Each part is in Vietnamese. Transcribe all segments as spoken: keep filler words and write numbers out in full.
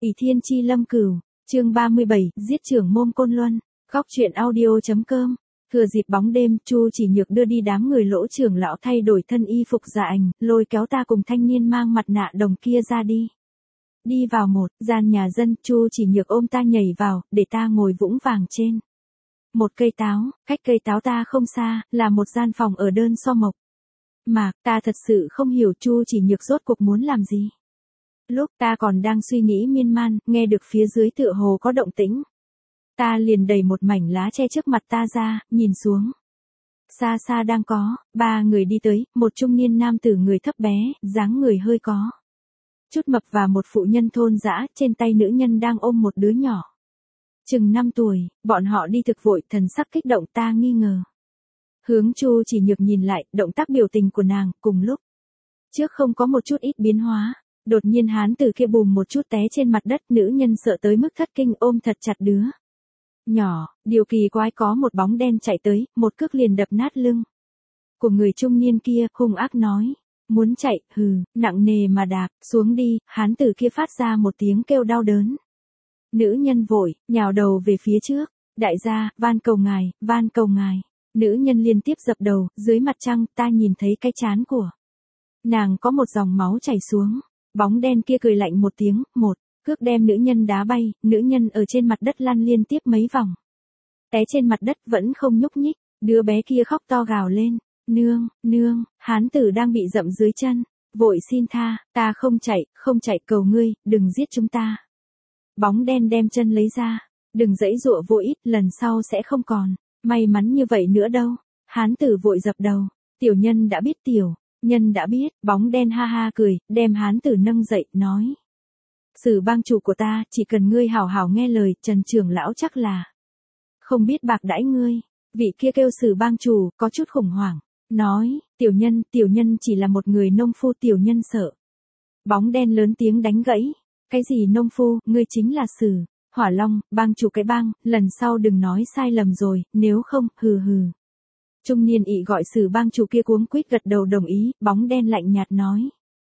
ỷ thiên chi lâm cửu, chương ba mươi bảy, giết trưởng môn Côn Luân, góc truyện audio.com. Thừa dịp bóng đêm, Chu Chỉ Nhược đưa đi đám người Lỗ trưởng lão thay đổi thân y phục dạ ảnh, lôi kéo ta cùng thanh niên mang mặt nạ đồng kia ra đi. Đi vào một gian nhà dân, Chu Chỉ Nhược ôm ta nhảy vào, để ta ngồi vũng vàng trên một cây táo, cách cây táo ta không xa, là một gian phòng ở đơn so mộc. Mà, ta thật sự không hiểu Chu Chỉ Nhược rốt cuộc muốn làm gì. Lúc ta còn đang suy nghĩ miên man, nghe được phía dưới tựa hồ có động tĩnh. Ta liền đẩy một mảnh lá che trước mặt ta ra, nhìn xuống. Xa xa đang có, ba người đi tới, một trung niên nam tử người thấp bé, dáng người hơi có chút mập và một phụ nhân thôn dã, trên tay nữ nhân đang ôm một đứa nhỏ. Chừng năm tuổi, bọn họ đi thực vội, thần sắc kích động, ta nghi ngờ. Hướng Chu Chỉ Nhược nhìn lại, động tác biểu tình của nàng, cùng lúc trước không có một chút ít biến hóa. Đột nhiên hán tử kia bùm một chút té trên mặt đất, nữ nhân sợ tới mức thất kinh ôm thật chặt đứa nhỏ. Điều kỳ quái có một bóng đen chạy tới, một cước liền đập nát lưng của người trung niên kia, hung ác nói. Muốn chạy, hừ, nặng nề mà đạp, xuống đi. Hán tử kia phát ra một tiếng kêu đau đớn. Nữ nhân vội, nhào đầu về phía trước. Đại gia, van cầu ngài, van cầu ngài. Nữ nhân liên tiếp dập đầu, dưới mặt trăng, ta nhìn thấy cái trán của nàng có một dòng máu chảy xuống. Bóng đen kia cười lạnh một tiếng, một cước đem nữ nhân đá bay, nữ nhân ở trên mặt đất lăn liên tiếp mấy vòng. Té trên mặt đất vẫn không nhúc nhích, đứa bé kia khóc to gào lên. Nương, nương, hán tử đang bị dậm dưới chân, vội xin tha, ta không chạy, không chạy, cầu ngươi, đừng giết chúng ta. Bóng đen đem chân lấy ra, đừng giãy giụa vô ích, lần sau sẽ không còn may mắn như vậy nữa đâu. Hán tử vội dập đầu, tiểu nhân đã biết, tiểu nhân đã biết. Bóng đen ha ha cười, đem hán tử nâng dậy, nói. Sử bang chủ của ta, chỉ cần ngươi hảo hảo nghe lời, Trần trưởng lão chắc là không biết bạc đãi ngươi. Vị kia kêu Sử bang chủ, có chút khủng hoảng, nói, tiểu nhân, tiểu nhân chỉ là một người nông phu, tiểu nhân sợ. Bóng đen lớn tiếng đánh gãy, cái gì nông phu, ngươi chính là Sử Hỏa Long, bang chủ cái bang, lần sau đừng nói sai lầm rồi, nếu không, hừ hừ. Trung niên ị gọi Sử bang chủ kia cuống quýt gật đầu đồng ý, bóng đen lạnh nhạt nói.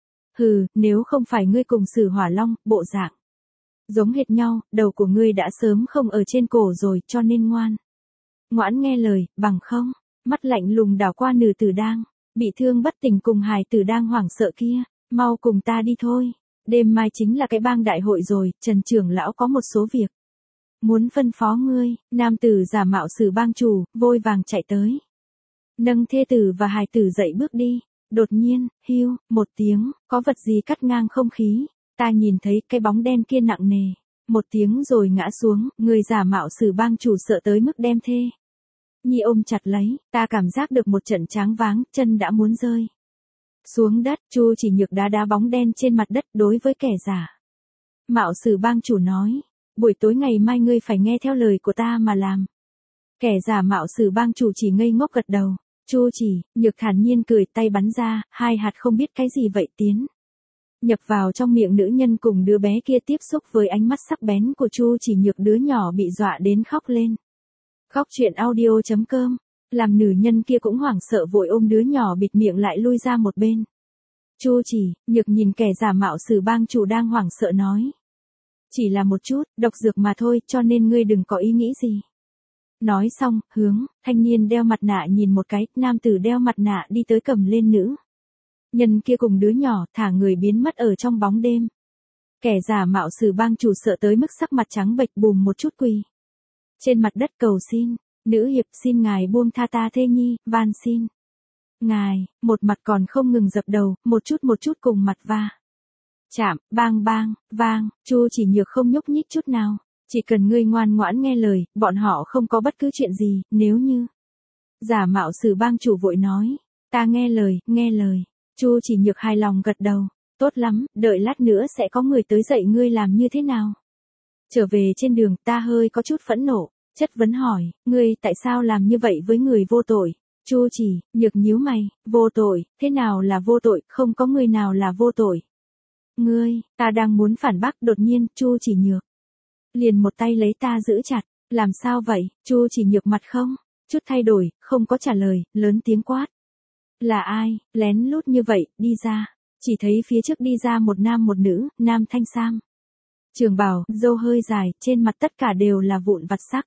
Hừ, nếu không phải ngươi cùng Sử Hỏa Long, bộ dạng giống hệt nhau, đầu của ngươi đã sớm không ở trên cổ rồi, cho nên ngoan. Ngoãn nghe lời, bằng không, mắt lạnh lùng đảo qua nữ tử đang bị thương bất tỉnh cùng hài tử đang hoảng sợ kia, mau cùng ta đi thôi. Đêm mai chính là cái bang đại hội rồi, Trần trưởng lão có một số việc muốn phân phó ngươi. Nam tử giả mạo Sử bang chủ, vội vàng chạy tới, nâng thê tử và hài tử dậy bước đi. Đột nhiên, hiu, một tiếng, có vật gì cắt ngang không khí. Ta nhìn thấy cái bóng đen kia nặng nề một tiếng rồi ngã xuống. Người giả mạo Sử bang chủ sợ tới mức đem thê nhi ôm chặt lấy, ta cảm giác được một trận choáng váng, chân đã muốn rơi xuống đất. Chu Chỉ Nhược đá đá bóng đen trên mặt đất, đối với kẻ giả mạo Sử bang chủ nói, buổi tối ngày mai ngươi phải nghe theo lời của ta mà làm. Kẻ giả mạo Sử bang chủ chỉ ngây ngốc gật đầu. Chu Chỉ Nhược thản nhiên cười, tay bắn ra, hai hạt không biết cái gì vậy tiến nhập vào trong miệng nữ nhân, cùng đứa bé kia tiếp xúc với ánh mắt sắc bén của Chu Chỉ Nhược, đứa nhỏ bị dọa đến khóc lên. Góc truyện audio.com, làm nữ nhân kia cũng hoảng sợ vội ôm đứa nhỏ bịt miệng lại lui ra một bên. Chu Chỉ Nhược nhìn kẻ giả mạo Sử bang chủ đang hoảng sợ nói. Chỉ là một chút, độc dược mà thôi, cho nên ngươi đừng có ý nghĩ gì. Nói xong, hướng thanh niên đeo mặt nạ nhìn một cái, nam tử đeo mặt nạ đi tới cầm lên nữ nhân kia cùng đứa nhỏ, thả người biến mất ở trong bóng đêm. Kẻ giả mạo Sử bang chủ sợ tới mức sắc mặt trắng bệch, bùm một chút quỳ trên mặt đất cầu xin. Nữ hiệp, xin ngài buông tha ta thê nhi, van xin ngài. Một mặt còn không ngừng dập đầu, một chút một chút cùng mặt va chạm, bang bang, vang. Chu Chỉ Nhược không nhúc nhích chút nào. Chỉ cần ngươi ngoan ngoãn nghe lời, bọn họ không có bất cứ chuyện gì. Nếu như giả mạo Sử bang chủ vội nói, ta nghe lời, nghe lời. Chu Chỉ Nhược hài lòng gật đầu. Tốt lắm, đợi lát nữa sẽ có người tới dạy ngươi làm như thế nào. Trở về trên đường, ta hơi có chút phẫn nộ, chất vấn hỏi, ngươi tại sao làm như vậy với người vô tội? Chu Chỉ Nhược nhíu mày, vô tội, thế nào là vô tội, không có người nào là vô tội. Ngươi, ta đang muốn phản bác, đột nhiên, Chu Chỉ Nhược liền một tay lấy ta giữ chặt. Làm sao vậy? Chu Chỉ Nhược mặt không chút thay đổi, không có trả lời, lớn tiếng quát. Là ai, lén lút như vậy, đi ra. Chỉ thấy phía trước đi ra một nam một nữ, nam thanh sam Trường bào, râu hơi dài, trên mặt tất cả đều là vụn vặt sắc.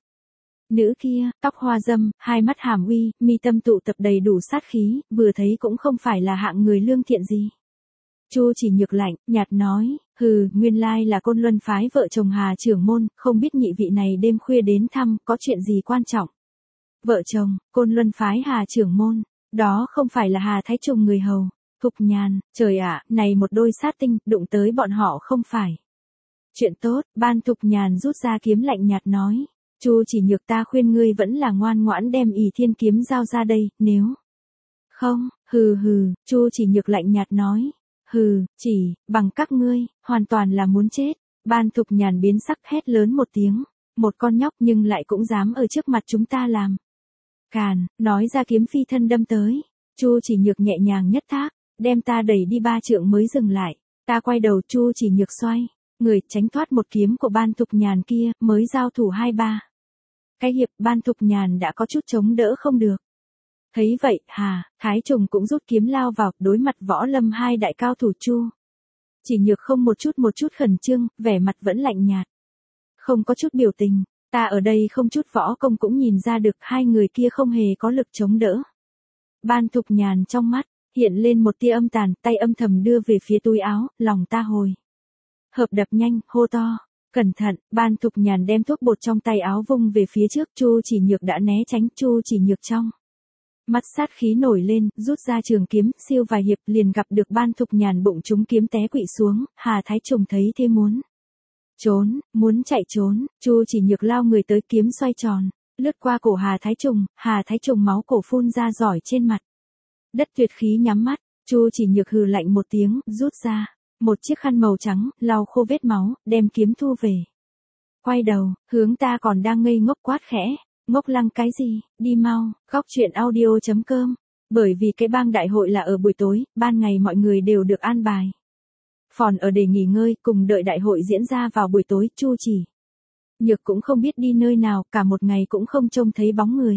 Nữ kia, tóc hoa dâm, hai mắt hàm uy, mi tâm tụ tập đầy đủ sát khí, vừa thấy cũng không phải là hạng người lương thiện gì. Chu Chỉ Nhược lạnh, nhạt nói, hừ, nguyên lai là Côn Luân phái vợ chồng Hà trưởng môn, không biết nhị vị này đêm khuya đến thăm, có chuyện gì quan trọng. Vợ chồng, Côn Luân phái Hà trưởng môn, đó không phải là Hà Thái Trùng người hầu. Thục Nhàn, trời ạ, này một đôi sát tinh, đụng tới bọn họ không phải. Chuyện tốt, Ban Thục Nhàn rút ra kiếm lạnh nhạt nói. Chu Chỉ Nhược, ta khuyên ngươi vẫn là ngoan ngoãn đem ỷ thiên kiếm giao ra đây, nếu không, hừ hừ, Chu Chỉ Nhược lạnh nhạt nói. Hừ, chỉ, bằng các ngươi, hoàn toàn là muốn chết. Ban Thục Nhàn biến sắc hét lớn một tiếng. Một con nhóc nhưng lại cũng dám ở trước mặt chúng ta làm càn, nói ra kiếm phi thân đâm tới. Chu Chỉ Nhược nhẹ nhàng nhất thác, đem ta đẩy đi ba trượng mới dừng lại. Ta quay đầu, Chu Chỉ Nhược xoay người tránh thoát một kiếm của Ban Thục Nhàn kia, mới giao thủ hai ba cái hiệp. Ban Thục Nhàn đã có chút chống đỡ không được. Thấy vậy, Hà Thái Trùng cũng rút kiếm lao vào, đối mặt võ lâm hai đại cao thủ. Chu Chỉ Nhược không một chút một chút khẩn trương, vẻ mặt vẫn lạnh nhạt, không có chút biểu tình. Ta ở đây không chút võ công cũng nhìn ra được hai người kia không hề có lực chống đỡ. Ban Thục Nhàn trong mắt hiện lên một tia âm tàn, tay âm thầm đưa về phía túi áo, lòng ta hồi hợp đập nhanh, hô to. Cẩn thận. Ban Thục Nhàn đem thuốc bột trong tay áo vung về phía trước. Chu Chỉ Nhược đã né tránh. Chu Chỉ Nhược trong mắt sát khí nổi lên, rút ra trường kiếm, siêu vài hiệp liền gặp được Ban Thục Nhàn bụng trúng kiếm té quỵ xuống. Hà Thái Trùng thấy thế muốn trốn, muốn chạy trốn. Chu Chỉ Nhược lao người tới, kiếm xoay tròn, lướt qua cổ Hà Thái Trùng. Hà Thái Trùng máu cổ phun ra giỏi trên mặt đất, tuyệt khí nhắm mắt. Chu Chỉ Nhược hừ lạnh một tiếng, rút ra một chiếc khăn màu trắng, lau khô vết máu, đem kiếm thu về. Quay đầu, hướng ta còn đang ngây ngốc quát khẽ. Ngốc lăng cái gì, đi mau. Góc truyện audio chấm com. Bởi vì cái bang đại hội là ở buổi tối, ban ngày mọi người đều được an bài phòn ở để nghỉ ngơi, cùng đợi đại hội diễn ra vào buổi tối. Chu Chỉ Nhược cũng không biết đi nơi nào, cả một ngày cũng không trông thấy bóng người.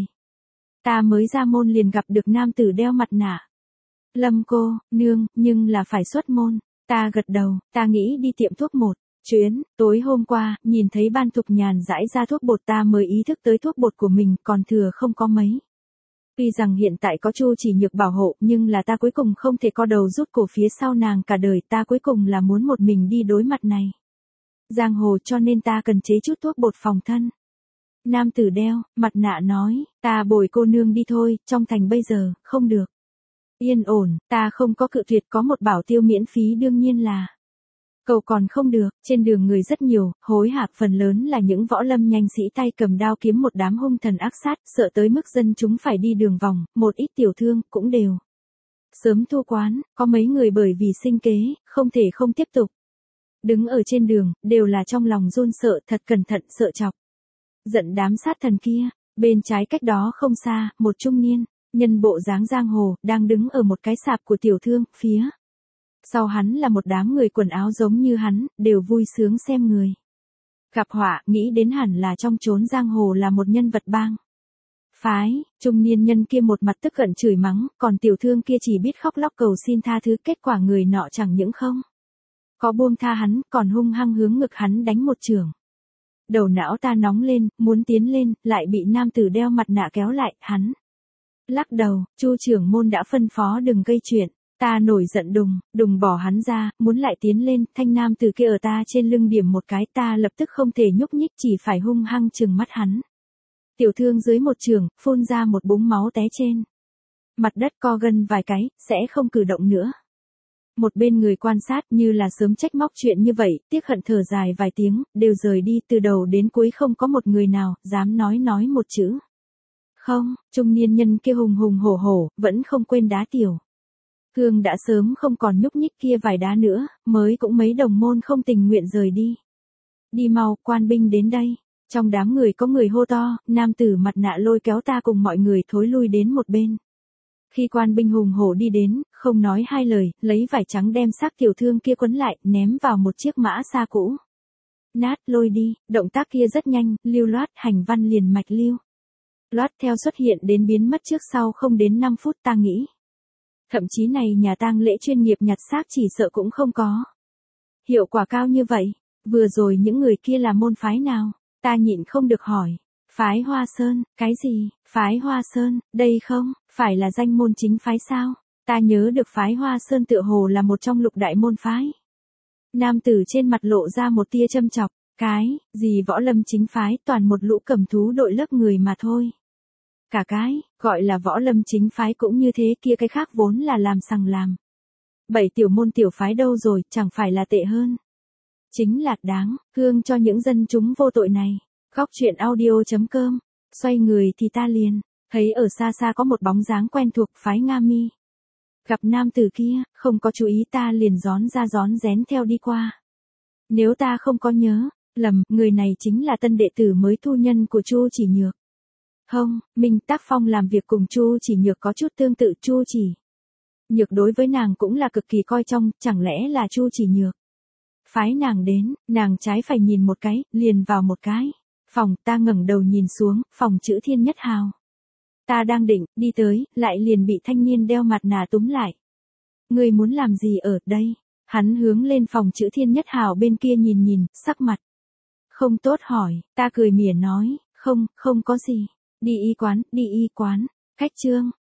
Ta mới ra môn liền gặp được nam tử đeo mặt nạ. Lâm cô, nương, nhưng là phải xuất môn. Ta gật đầu, ta nghĩ đi tiệm thuốc một chuyến. Tối hôm qua, nhìn thấy Ban Thục Nhàn rải ra thuốc bột, ta mới ý thức tới thuốc bột của mình còn thừa không có mấy. Tuy rằng hiện tại có Chu Chỉ Nhược bảo hộ, nhưng là ta cuối cùng không thể co đầu rút cổ phía sau nàng cả đời. Ta cuối cùng là muốn một mình đi đối mặt này giang hồ, cho nên ta cần chế chút thuốc bột phòng thân. Nam tử đeo mặt nạ nói, ta bồi cô nương đi thôi, trong thành bây giờ không được yên ổn. Ta không có cự tuyệt, có một bảo tiêu miễn phí đương nhiên là cầu còn không được. Trên đường người rất nhiều, hối hả, phần lớn là những võ lâm nhanh sĩ tay cầm đao kiếm, một đám hung thần ác sát, sợ tới mức dân chúng phải đi đường vòng. Một ít tiểu thương cũng đều sớm thu quán, có mấy người bởi vì sinh kế không thể không tiếp tục đứng ở trên đường, đều là trong lòng run sợ, thật cẩn thận, sợ chọc giận đám sát thần kia. Bên trái cách đó không xa, một trung niên nhân bộ dáng giang hồ đang đứng ở một cái sạp của tiểu thương. Phía sau hắn là một đám người quần áo giống như hắn, đều vui sướng xem người gặp họa, nghĩ đến hẳn là trong chốn giang hồ là một nhân vật bang phái. Trung niên nhân kia một mặt tức giận chửi mắng, còn tiểu thương kia chỉ biết khóc lóc cầu xin tha thứ. Kết quả người nọ chẳng những không có buông tha hắn, còn hung hăng hướng ngực hắn đánh một chưởng. Đầu não ta nóng lên, muốn tiến lên, lại bị nam tử đeo mặt nạ kéo lại. Hắn lắc đầu. Chu trưởng môn đã phân phó đừng gây chuyện. Ta nổi giận đùng đùng bỏ hắn ra, muốn lại tiến lên. Thanh nam tử kia ở ta trên lưng điểm một cái, ta lập tức không thể nhúc nhích, chỉ phải hung hăng trừng mắt hắn. Tiểu thương dưới một chưởng, phun ra một búng máu té trên mặt đất, co gân vài cái, sẽ không cử động nữa. Một bên người quan sát như là sớm trách móc chuyện như vậy, tiếc hận thở dài vài tiếng, đều rời đi. Từ đầu đến cuối không có một người nào dám nói nói một chữ không. Trung niên nhân kia hùng hùng hổ hổ, vẫn không quên đá tiểu thương đã sớm không còn nhúc nhích kia vài đá nữa, mới cũng mấy đồng môn không tình nguyện rời đi. Đi mau, quan binh đến đây. Trong đám người có người hô to, nam tử mặt nạ lôi kéo ta cùng mọi người thối lui đến một bên. Khi quan binh hùng hổ đi đến, không nói hai lời, lấy vải trắng đem xác tiểu thương kia quấn lại, ném vào một chiếc mã xa cũ. Nát, lôi đi. Động tác kia rất nhanh, lưu loát, hành văn liền mạch lưu loát theo xuất hiện đến biến mất trước sau không đến năm phút. Ta nghĩ thậm chí này nhà tang lễ chuyên nghiệp nhặt xác chỉ sợ cũng không có hiệu quả cao như vậy. Vừa rồi những người kia là môn phái nào? Ta nhịn không được hỏi. Phái Hoa Sơn, cái gì? Phái Hoa Sơn, đây không, phải là danh môn chính phái sao? Ta nhớ được phái Hoa Sơn tựa hồ là một trong lục đại môn phái. Nam tử trên mặt lộ ra một tia châm chọc, cái, gì võ lâm chính phái toàn một lũ cầm thú đội lớp người mà thôi. Cả cái, gọi là võ lâm chính phái cũng như thế kia cái khác vốn là làm sằng làm. Bảy tiểu môn tiểu phái đâu rồi, chẳng phải là tệ hơn. Chính là đáng, thương cho những dân chúng vô tội này. Góc truyện audio.com, xoay người thì ta liền, thấy ở xa xa có một bóng dáng quen thuộc phái Nga Mi. Gặp nam tử kia, không có chú ý ta liền gión ra gión rén theo đi qua. Nếu ta không có nhớ, lầm, người này chính là tân đệ tử mới thu nhân của Chu Chỉ Nhược. Không, mình tác phong làm việc cùng Chu Chỉ Nhược có chút tương tự. Chu Chỉ Nhược đối với nàng cũng là cực kỳ coi trọng, chẳng lẽ là Chu Chỉ Nhược phái nàng đến, nàng trái phải nhìn một cái, liền vào một cái phòng. Ta ngẩng đầu nhìn xuống, phòng chữ Thiên Nhất Hào. Ta đang định đi tới, lại liền bị thanh niên đeo mặt nạ túm lại. Ngươi muốn làm gì ở đây? Hắn hướng lên phòng chữ Thiên Nhất Hào bên kia nhìn nhìn, sắc mặt không tốt hỏi. Ta cười mỉa nói, không, không có gì. Đi y quán, đi y quán. Khách trương,